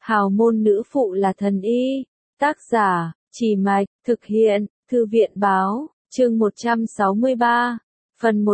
Hào môn nữ phụ là thần y. Tác giả, Trì Mạch, thực hiện, Thư viện báo, chương 163, phần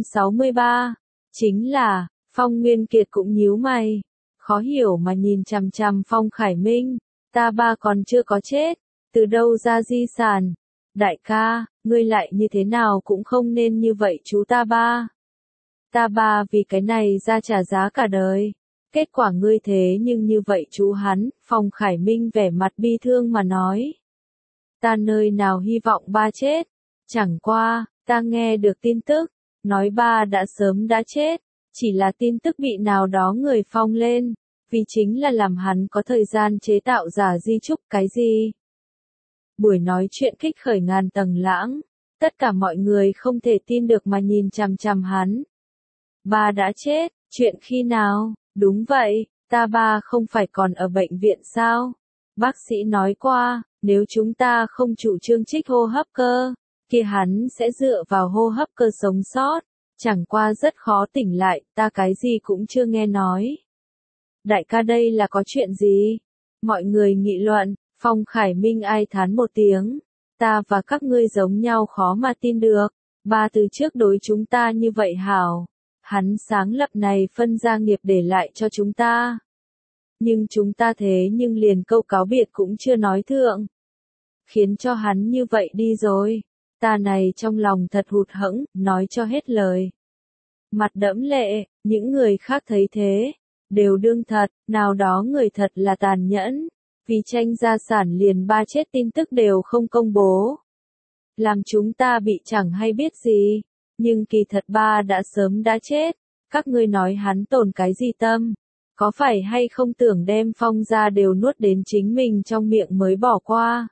163. Chính là, Phong Nguyên Kiệt cũng nhíu mày, khó hiểu mà nhìn chằm chằm Phong Khải Minh, ta ba còn chưa có chết, từ đâu ra di sản? Đại ca, ngươi lại như thế nào cũng không nên như vậy chú ta ba. Ta ba vì cái này ra trả giá cả đời. Kết quả ngươi thế nhưng như vậy chú hắn, Phong Khải Minh vẻ mặt bi thương mà nói. Ta nơi nào hy vọng ba chết, chẳng qua, ta nghe được tin tức, nói ba đã sớm đã chết, chỉ là tin tức bị nào đó người phong lên, vì chính là làm hắn có thời gian chế tạo giả di chúc cái gì. Buổi nói chuyện kích khởi ngàn tầng lãng, tất cả mọi người không thể tin được mà nhìn chằm chằm hắn. Ba đã chết, chuyện khi nào? Đúng vậy, ta ba không phải còn ở bệnh viện sao? Bác sĩ nói qua, nếu chúng ta không chủ trương trích hô hấp cơ, kia hắn sẽ dựa vào hô hấp cơ sống sót, chẳng qua rất khó tỉnh lại, ta cái gì cũng chưa nghe nói. Đại ca đây là có chuyện gì? Mọi người nghị luận, Phong Khải Minh ai thán một tiếng, ta và các ngươi giống nhau khó mà tin được, ba từ trước đối chúng ta như vậy hảo. Hắn sáng lập này phân gia nghiệp để lại cho chúng ta. Nhưng chúng ta thế nhưng liền câu cáo biệt cũng chưa nói thượng. Khiến cho hắn như vậy đi rồi. Ta này trong lòng thật hụt hẫng, nói cho hết lời. Mặt đẫm lệ, những người khác thấy thế, đều đương thật, nào đó người thật là tàn nhẫn. Vì tranh gia sản liền ba chết tin tức đều không công bố. Làm chúng ta bị chẳng hay biết gì. Nhưng kỳ thật ba đã sớm đã chết, các ngươi nói hắn tổn cái gì tâm, có phải hay không tưởng đem Phong gia đều nuốt đến chính mình trong miệng mới bỏ qua.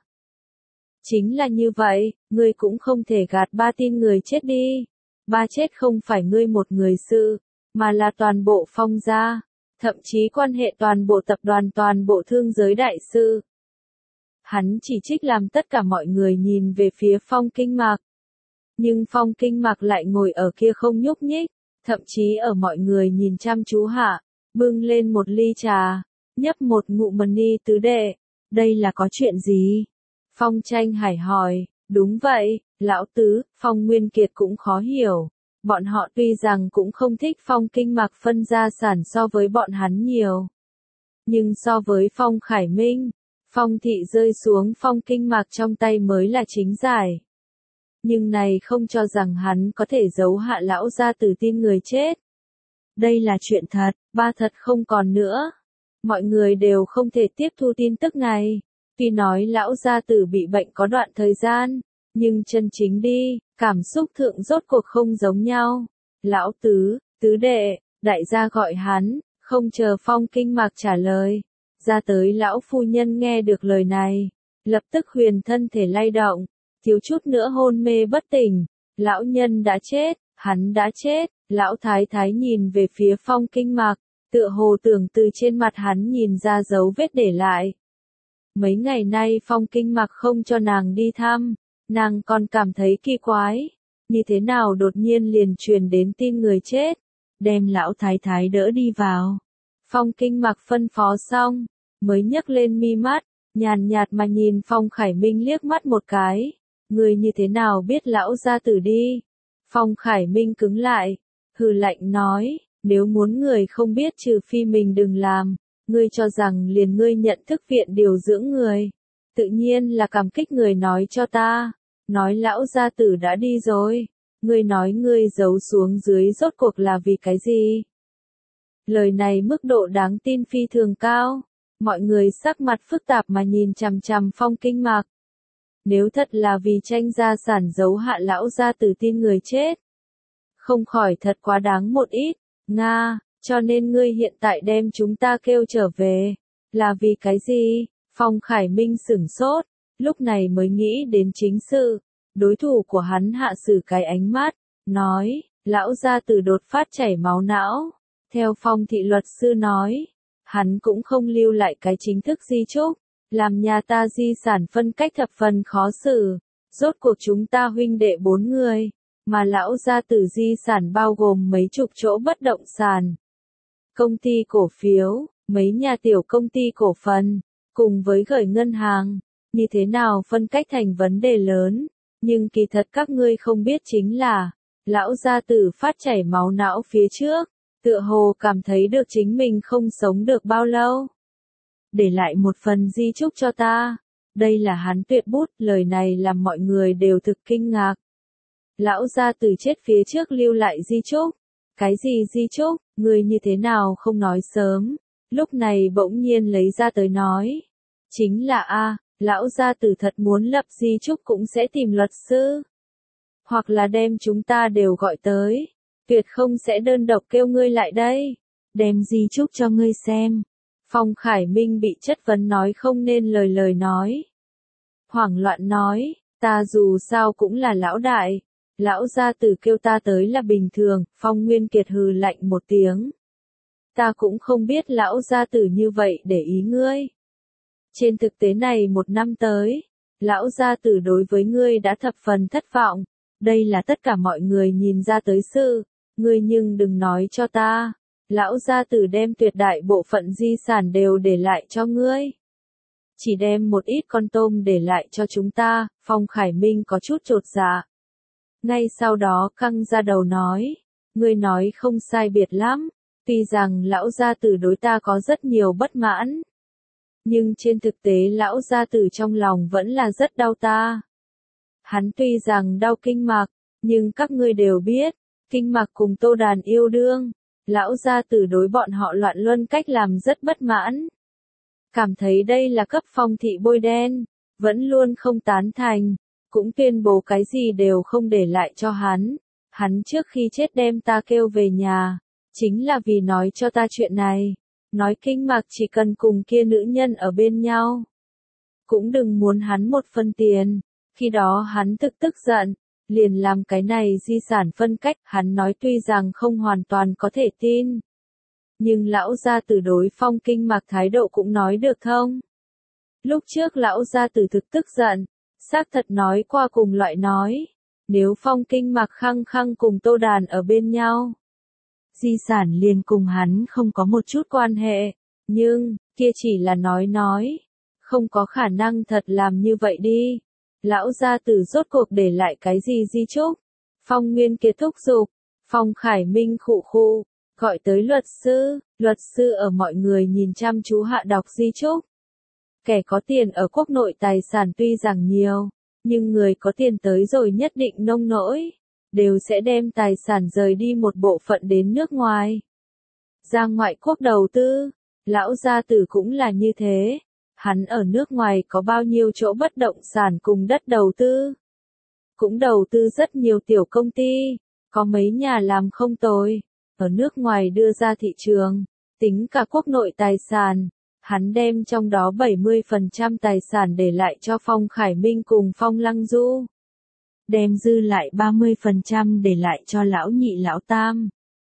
Chính là như vậy, ngươi cũng không thể gạt ba tin người chết đi, ba chết không phải ngươi một người sự, mà là toàn bộ Phong gia, thậm chí quan hệ toàn bộ tập đoàn toàn bộ thương giới đại sự. Hắn chỉ trích làm tất cả mọi người nhìn về phía Phong Kinh Mạc. Nhưng Phong Kinh Mạc lại ngồi ở kia không nhúc nhích, thậm chí ở mọi người nhìn chăm chú hạ, bưng lên một ly trà, nhấp một ngụm mani tứ đệ, đây là có chuyện gì? Phong Tranh Hải hỏi, đúng vậy, lão tứ, Phong Nguyên Kiệt cũng khó hiểu, bọn họ tuy rằng cũng không thích Phong Kinh Mạc phân gia sản so với bọn hắn nhiều. Nhưng so với Phong Khải Minh, Phong thị rơi xuống Phong Kinh Mạc trong tay mới là chính giải. Nhưng này không cho rằng hắn có thể giấu hạ lão gia tử tin người chết. Đây là chuyện thật, ba thật không còn nữa. Mọi người đều không thể tiếp thu tin tức này. Tuy nói lão gia tử bị bệnh có đoạn thời gian, nhưng chân chính đi, cảm xúc thượng rốt cuộc không giống nhau. Lão tứ, tứ đệ, đại gia gọi hắn, không chờ Phong Kinh Mạc trả lời. Ra tới lão phu nhân nghe được lời này, lập tức huyền thân thể lay động. Thiếu chút nữa hôn mê bất tỉnh, lão nhân đã chết, hắn đã chết, lão thái thái nhìn về phía Phong Kinh Mạc, tựa hồ tưởng từ trên mặt hắn nhìn ra dấu vết để lại. Mấy ngày nay Phong Kinh Mạc không cho nàng đi thăm, nàng còn cảm thấy kỳ quái, như thế nào đột nhiên liền truyền đến tin người chết, đem lão thái thái đỡ đi vào. Phong Kinh Mạc phân phó xong, mới nhấc lên mi mắt, nhàn nhạt mà nhìn Phong Khải Minh liếc mắt một cái. Người như thế nào biết lão gia tử đi? Phong Khải Minh cứng lại, hừ lạnh nói, nếu muốn người không biết trừ phi mình đừng làm, ngươi cho rằng liền ngươi nhận thức viện điều dưỡng người. Tự nhiên là cảm kích người nói cho ta, nói lão gia tử đã đi rồi, ngươi nói ngươi giấu xuống dưới rốt cuộc là vì cái gì? Lời này mức độ đáng tin phi thường cao, mọi người sắc mặt phức tạp mà nhìn chằm chằm Phong Kinh Mạc. Nếu thật là vì tranh gia sản giấu hạ lão gia tử tin người chết, không khỏi thật quá đáng một ít, Nga, cho nên ngươi hiện tại đem chúng ta kêu trở về, là vì cái gì? Phong Khải Minh sửng sốt, lúc này mới nghĩ đến chính sự, đối thủ của hắn hạ sử cái ánh mắt, nói, lão gia tử đột phát chảy máu não, theo Phong thị luật sư nói, hắn cũng không lưu lại cái chính thức di chúc. Làm nhà ta di sản phân cách thập phần khó xử, rốt cuộc chúng ta huynh đệ 4 người, mà lão gia tử di sản bao gồm mấy chục chỗ bất động sản. Công ty cổ phiếu, mấy nhà tiểu công ty cổ phần, cùng với gửi ngân hàng, như thế nào phân cách thành vấn đề lớn, nhưng kỳ thật các ngươi không biết chính là, lão gia tử phát chảy máu não phía trước, tựa hồ cảm thấy được chính mình không sống được bao lâu. Để lại một phần di chúc cho ta, đây là hắn tuyệt bút, lời này làm mọi người đều thực kinh ngạc. Lão gia tử chết phía trước lưu lại di chúc, cái gì di chúc, ngươi như thế nào không nói sớm, lúc này bỗng nhiên lấy ra tới nói. Chính là lão gia tử thật muốn lập di chúc cũng sẽ tìm luật sư. Hoặc là đem chúng ta đều gọi tới, tuyệt không sẽ đơn độc kêu ngươi lại đây, đem di chúc cho ngươi xem. Phong Khải Minh bị chất vấn nói không nên lời nói. Hoảng loạn nói, ta dù sao cũng là lão đại, lão gia tử kêu ta tới là bình thường, Phong Nguyên Kiệt hừ lạnh một tiếng. Ta cũng không biết lão gia tử như vậy để ý ngươi. Trên thực tế này một năm tới, lão gia tử đối với ngươi đã thập phần thất vọng, đây là tất cả mọi người nhìn ra tới sự, ngươi nhưng đừng nói cho ta, lão gia tử đem tuyệt đại bộ phận di sản đều để lại cho ngươi. Chỉ đem một ít con tôm để lại cho chúng ta, Phong Khải Minh có chút chột dạ. Ngay sau đó căng ra đầu nói, ngươi nói không sai biệt lắm, tuy rằng lão gia tử đối ta có rất nhiều bất mãn. Nhưng trên thực tế lão gia tử trong lòng vẫn là rất đau ta. Hắn tuy rằng đau kinh mạc, nhưng các ngươi đều biết, kinh mạc cùng Tô Đàn yêu đương, lão gia tử đối bọn họ loạn luân cách làm rất bất mãn. Cảm thấy đây là cấp Phong thị bôi đen, vẫn luôn không tán thành, cũng tuyên bố cái gì đều không để lại cho hắn. Hắn trước khi chết đem ta kêu về nhà, chính là vì nói cho ta chuyện này. Nói kinh mạc chỉ cần cùng kia nữ nhân ở bên nhau. Cũng đừng muốn hắn một phân tiền. Khi đó hắn tức giận, liền làm cái này di sản phân cách. Hắn nói tuy rằng không hoàn toàn có thể tin. Nhưng lão gia tử đối Phong kinh mạc thái độ cũng nói được thông. Lúc trước lão gia tử tức giận, xác thật nói qua cùng loại nói. Nếu Phong kinh mạc khăng khăng cùng Tô Đàn ở bên nhau, di sản liền cùng hắn không có một chút quan hệ, nhưng, kia chỉ là nói, không có khả năng thật làm như vậy đi. Lão gia tử rốt cuộc để lại cái gì di chúc? Phong Nguyên Kiệt thúc giục, Phong Khải Minh khụ, gọi tới luật sư ở mọi người nhìn chăm chú hạ đọc di chúc. Kẻ có tiền ở quốc nội tài sản tuy rằng nhiều, nhưng người có tiền tới rồi nhất định nông nỗi, đều sẽ đem tài sản rời đi một bộ phận đến nước ngoài. Ra ngoại quốc đầu tư, lão gia tử cũng là như thế. Hắn ở nước ngoài có bao nhiêu chỗ bất động sản cùng đất đầu tư. Cũng đầu tư rất nhiều tiểu công ty, có mấy nhà làm không tồi, ở nước ngoài đưa ra thị trường, tính cả quốc nội tài sản. Hắn đem trong đó 70% tài sản để lại cho Phong Khải Minh cùng Phong Lăng Du. Đem dư lại 30% để lại cho lão nhị lão tam.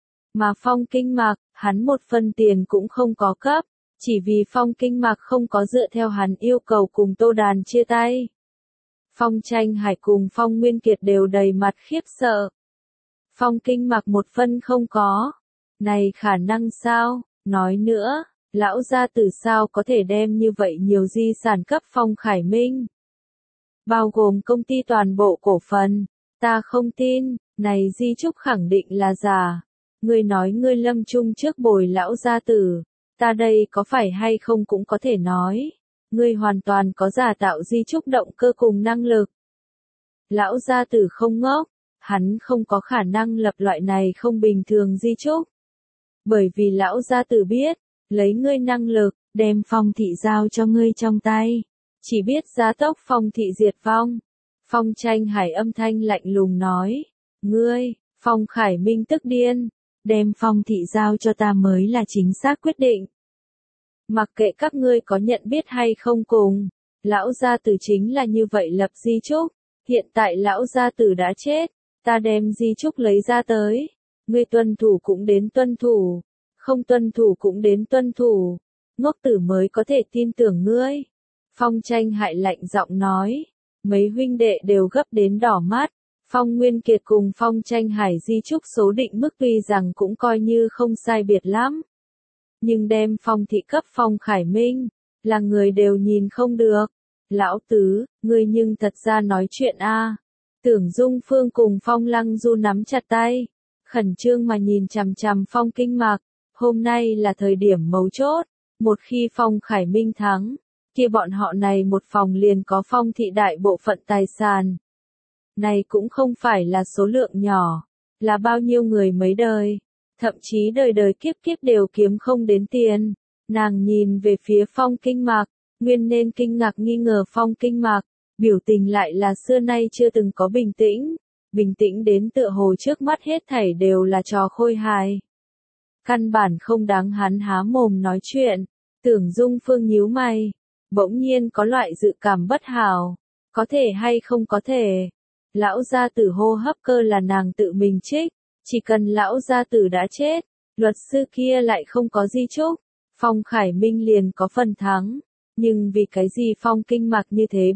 Mà Phong kinh mạc, hắn một phần tiền cũng không có cấp, chỉ vì Phong kinh mạc không có dựa theo hắn yêu cầu cùng Tô Đàn chia tay. Phong Tranh Hải cùng Phong Nguyên Kiệt đều đầy mặt khiếp sợ. Phong kinh mạc một phân không có. Này khả năng sao? Nói nữa, lão gia tử sao có thể đem như vậy nhiều di sản cấp Phong Khải Minh? Bao gồm công ty toàn bộ cổ phần, ta không tin, này di chúc khẳng định là giả. Ngươi nói ngươi lâm chung trước bồi lão gia tử, ta đây có phải hay không cũng có thể nói. Ngươi hoàn toàn có giả tạo di chúc động cơ cùng năng lực. Lão gia tử không ngốc, hắn không có khả năng lập loại này không bình thường di chúc. Bởi vì lão gia tử biết, lấy ngươi năng lực, đem Phong thị giao cho ngươi trong tay. Chỉ biết giá tốc Phong thị diệt vong. Phong Tranh Hải âm thanh lạnh lùng nói. Ngươi, Phong Khải Minh tức điên. Đem Phong thị giao cho ta mới là chính xác quyết định. Mặc kệ các ngươi có nhận biết hay không cùng. Lão gia tử chính là như vậy lập di chúc. Hiện tại lão gia tử đã chết. Ta đem di chúc lấy ra tới. Ngươi tuân thủ cũng đến tuân thủ. Không tuân thủ cũng đến tuân thủ. Ngốc tử mới có thể tin tưởng ngươi. Phong Tranh Hải lạnh giọng nói. Mấy huynh đệ đều gấp đến đỏ mắt. Phong Nguyên Kiệt cùng Phong Tranh Hải di chúc số định mức tuy rằng cũng coi như không sai biệt lắm. nhưng đem Phong thị cấp Phong Khải Minh, là người đều nhìn không được. Lão tứ, ngươi nhưng thật ra nói chuyện a. Tưởng Dung Phương cùng Phong Lăng Du nắm chặt tay, khẩn trương mà nhìn chằm chằm Phong Kinh Mạc, hôm nay là thời điểm mấu chốt, một khi Phong Khải Minh thắng, kia bọn họ này một phòng liền có Phong thị đại bộ phận tài sản. Này cũng không phải là số lượng nhỏ, là bao nhiêu người mấy đời, thậm chí đời đời kiếp kiếp đều kiếm không đến tiền. Nàng nhìn về phía Phong Kinh Mạc, nguyên nên kinh ngạc nghi ngờ Phong Kinh Mạc, biểu tình lại là xưa nay chưa từng có bình tĩnh đến tựa hồ trước mắt hết thảy đều là trò khôi hài. Căn bản không đáng hắn há mồm nói chuyện. Tưởng Dung Phương nhíu mày, bỗng nhiên có loại dự cảm bất hảo, có thể hay không có thể. Lão gia tử hô hấp cơ là nàng tự mình trích, chỉ cần lão gia tử đã chết, luật sư kia lại không có di chúc, Phong Khải Minh liền có phần thắng. Nhưng vì cái gì Phong Kinh Mạc như thế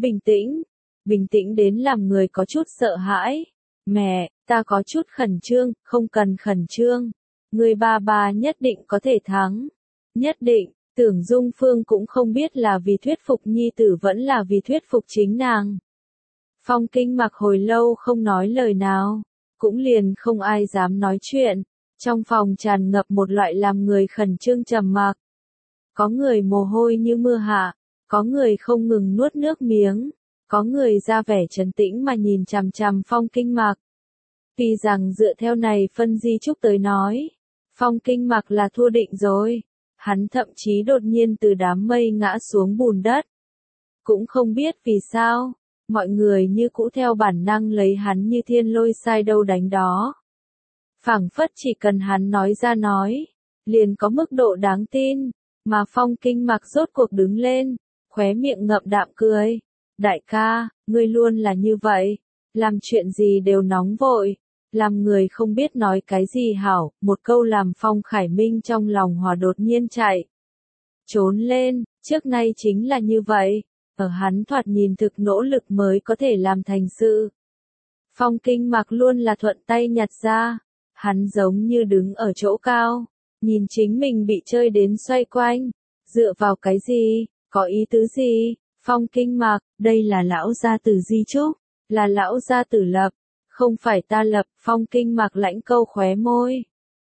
bình tĩnh đến làm người có chút sợ hãi. Mẹ, ta có chút khẩn trương, không cần khẩn trương. Người ba nhất định có thể thắng. Nhất định, Tưởng Dung Phương cũng không biết là vì thuyết phục nhi tử vẫn là vì thuyết phục chính nàng. Phong Kinh Mạc hồi lâu không nói lời nào, cũng liền không ai dám nói chuyện. Trong phòng tràn ngập một loại làm người khẩn trương trầm mặc. Có người mồ hôi như mưa hạ, có người không ngừng nuốt nước miếng, có người ra vẻ trấn tĩnh mà nhìn chằm chằm Phong Kinh Mạc. Tuy rằng dựa theo này phân di chúc tới nói, Phong Kinh Mạc là thua định rồi, hắn thậm chí đột nhiên từ đám mây ngã xuống bùn đất. Cũng không biết vì sao, mọi người như cũ theo bản năng lấy hắn như thiên lôi sai đâu đánh đó. Phảng phất chỉ cần hắn nói ra nói, liền có mức độ đáng tin, mà Phong Kinh Mạc rốt cuộc đứng lên, khóe miệng ngậm đạm cười. Đại ca, ngươi luôn là như vậy, làm chuyện gì đều nóng vội, làm người không biết nói cái gì hảo, một câu làm Phong Khải Minh trong lòng hòa đột nhiên chạy. Trốn lên, trước nay chính là như vậy, ở hắn thoạt nhìn thực nỗ lực mới có thể làm thành sự. Phong Kinh Mạc luôn là thuận tay nhặt ra, hắn giống như đứng ở chỗ cao, nhìn chính mình bị chơi đến xoay quanh, dựa vào cái gì, có ý tứ gì? Phong Kinh Mạc, đây là lão gia tử di chúc, là lão gia tử lập, không phải ta lập. Phong Kinh Mạc lãnh câu khóe môi,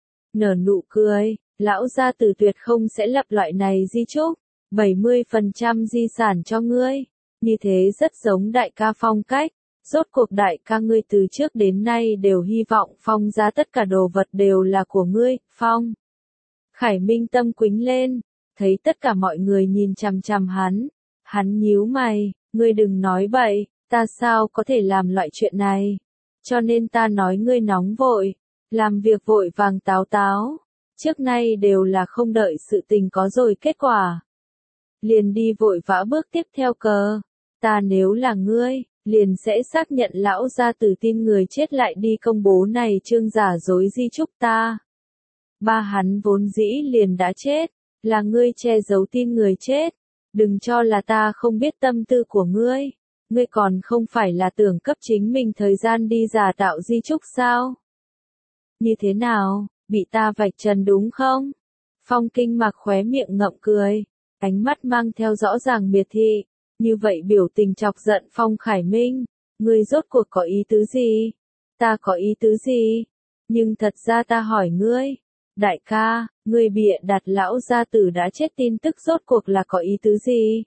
nở nụ cười, lão gia tử tuyệt không sẽ lập loại này di chúc, 70% di sản cho ngươi, như thế rất giống đại ca Phong cách, rốt cuộc đại ca ngươi từ trước đến nay đều hy vọng Phong gia tất cả đồ vật đều là của ngươi. Phong Khải Minh tâm quính lên, thấy tất cả mọi người nhìn chằm chằm hắn nhíu mày, ngươi đừng nói bậy, ta sao có thể làm loại chuyện này, cho nên ta nói ngươi nóng vội, làm việc vội vàng táo táo, trước nay đều là không đợi sự tình có rồi kết quả. Liền đi vội vã bước tiếp theo cờ, ta nếu là ngươi, liền sẽ xác nhận lão gia tử tin người chết lại đi công bố này chương giả dối di chúc ta. Ba hắn vốn dĩ liền đã chết, là ngươi che giấu tin người chết. Đừng cho là ta không biết tâm tư của ngươi còn không phải là tưởng cấp chính mình thời gian đi giả tạo di chúc sao? Như thế nào, bị ta vạch trần đúng không? Phong Kinh Mạc khóe miệng ngậm cười, ánh mắt mang theo rõ ràng miệt thị, như vậy biểu tình chọc giận Phong Khải Minh, ngươi rốt cuộc có ý tứ gì? Ta có ý tứ gì? Nhưng thật ra ta hỏi ngươi, đại ca, ngươi bịa đặt lão gia tử đã chết tin tức rốt cuộc là có ý tứ gì?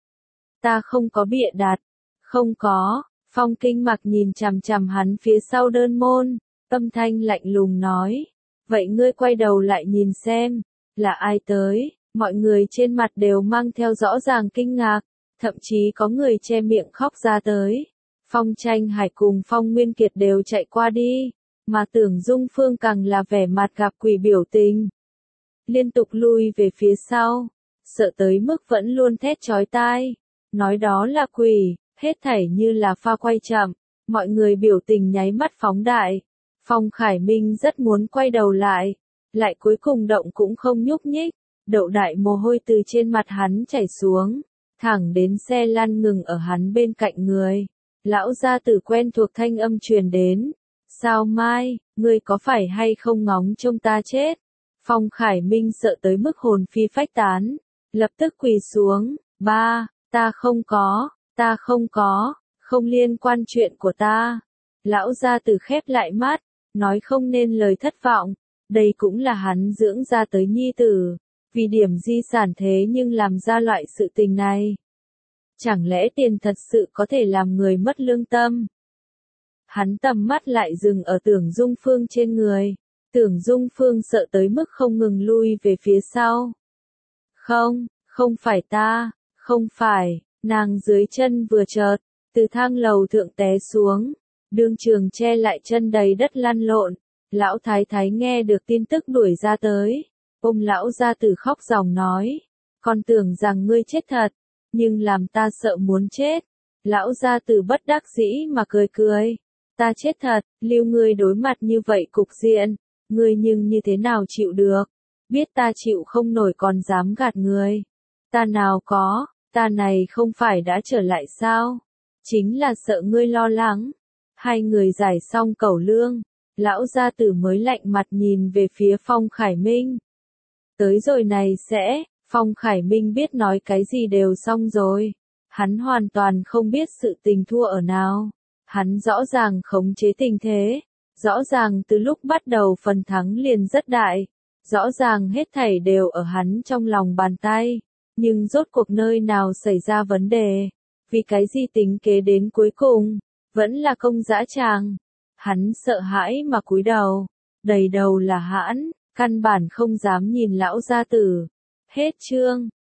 Ta không có bịa đặt, không có. Phong Kinh Mạc nhìn chằm chằm hắn phía sau đơn môn, âm thanh lạnh lùng nói, vậy ngươi quay đầu lại nhìn xem, là ai tới? Mọi người trên mặt đều mang theo rõ ràng kinh ngạc, thậm chí có người che miệng khóc ra tới. Phong Tranh Hải cùng Phong Nguyên Kiệt đều chạy qua đi, mà Tưởng Dung Phương càng là vẻ mặt gặp quỷ biểu tình. Liên tục lui về phía sau, sợ tới mức vẫn luôn thét chói tai, nói đó là quỷ, hết thảy như là pha quay chậm, mọi người biểu tình nháy mắt phóng đại. Phong Khải Minh rất muốn quay đầu lại cuối cùng động cũng không nhúc nhích, đậu đại mồ hôi từ trên mặt hắn chảy xuống, thẳng đến xe lăn ngừng ở hắn bên cạnh người. Lão gia tử quen thuộc thanh âm truyền đến, sao Mai, ngươi có phải hay không ngóng trông ta chết? Phong Khải Minh sợ tới mức hồn phi phách tán, lập tức quỳ xuống, ba, ta không có, không liên quan chuyện của ta. Lão gia tử khép lại mắt, nói không nên lời thất vọng, đây cũng là hắn dưỡng ra tới nhi tử, vì điểm di sản thế nhưng làm ra loại sự tình này. Chẳng lẽ tiền thật sự có thể làm người mất lương tâm? Hắn tầm mắt lại dừng ở Tưởng Dung Phương trên người. Tưởng Dung Phương sợ tới mức không ngừng lui về phía sau. Không phải ta, không phải, nàng dưới chân vừa chợt, từ thang lầu thượng té xuống, đương trường che lại chân đầy đất lăn lộn. Lão thái thái nghe được tin tức đuổi ra tới, ôm lão gia tử khóc ròng nói, con tưởng rằng ngươi chết thật, nhưng làm ta sợ muốn chết. Lão gia tử bất đắc dĩ mà cười cười, ta chết thật, lưu ngươi đối mặt như vậy cục diện, ngươi nhưng như thế nào chịu được, biết ta chịu không nổi còn dám gạt ngươi. Ta nào có, ta này không phải đã trở lại sao, chính là sợ ngươi lo lắng. Hai người giải xong cẩu lương, lão gia tử mới lạnh mặt nhìn về phía Phong Khải Minh. Tới rồi này sẽ, Phong Khải Minh biết nói cái gì đều xong rồi. Hắn hoàn toàn không biết sự tình thua ở nào. Hắn rõ ràng khống chế tình thế. Rõ ràng từ lúc bắt đầu phần thắng liền rất đại. Rõ ràng hết thảy đều ở hắn trong lòng bàn tay. Nhưng rốt cuộc nơi nào xảy ra vấn đề. Vì cái gì tính kế đến cuối cùng, vẫn là công dã tràng. Hắn sợ hãi mà cúi đầu. Đầy đầu là hãn, căn bản không dám nhìn lão gia tử. Hết chương.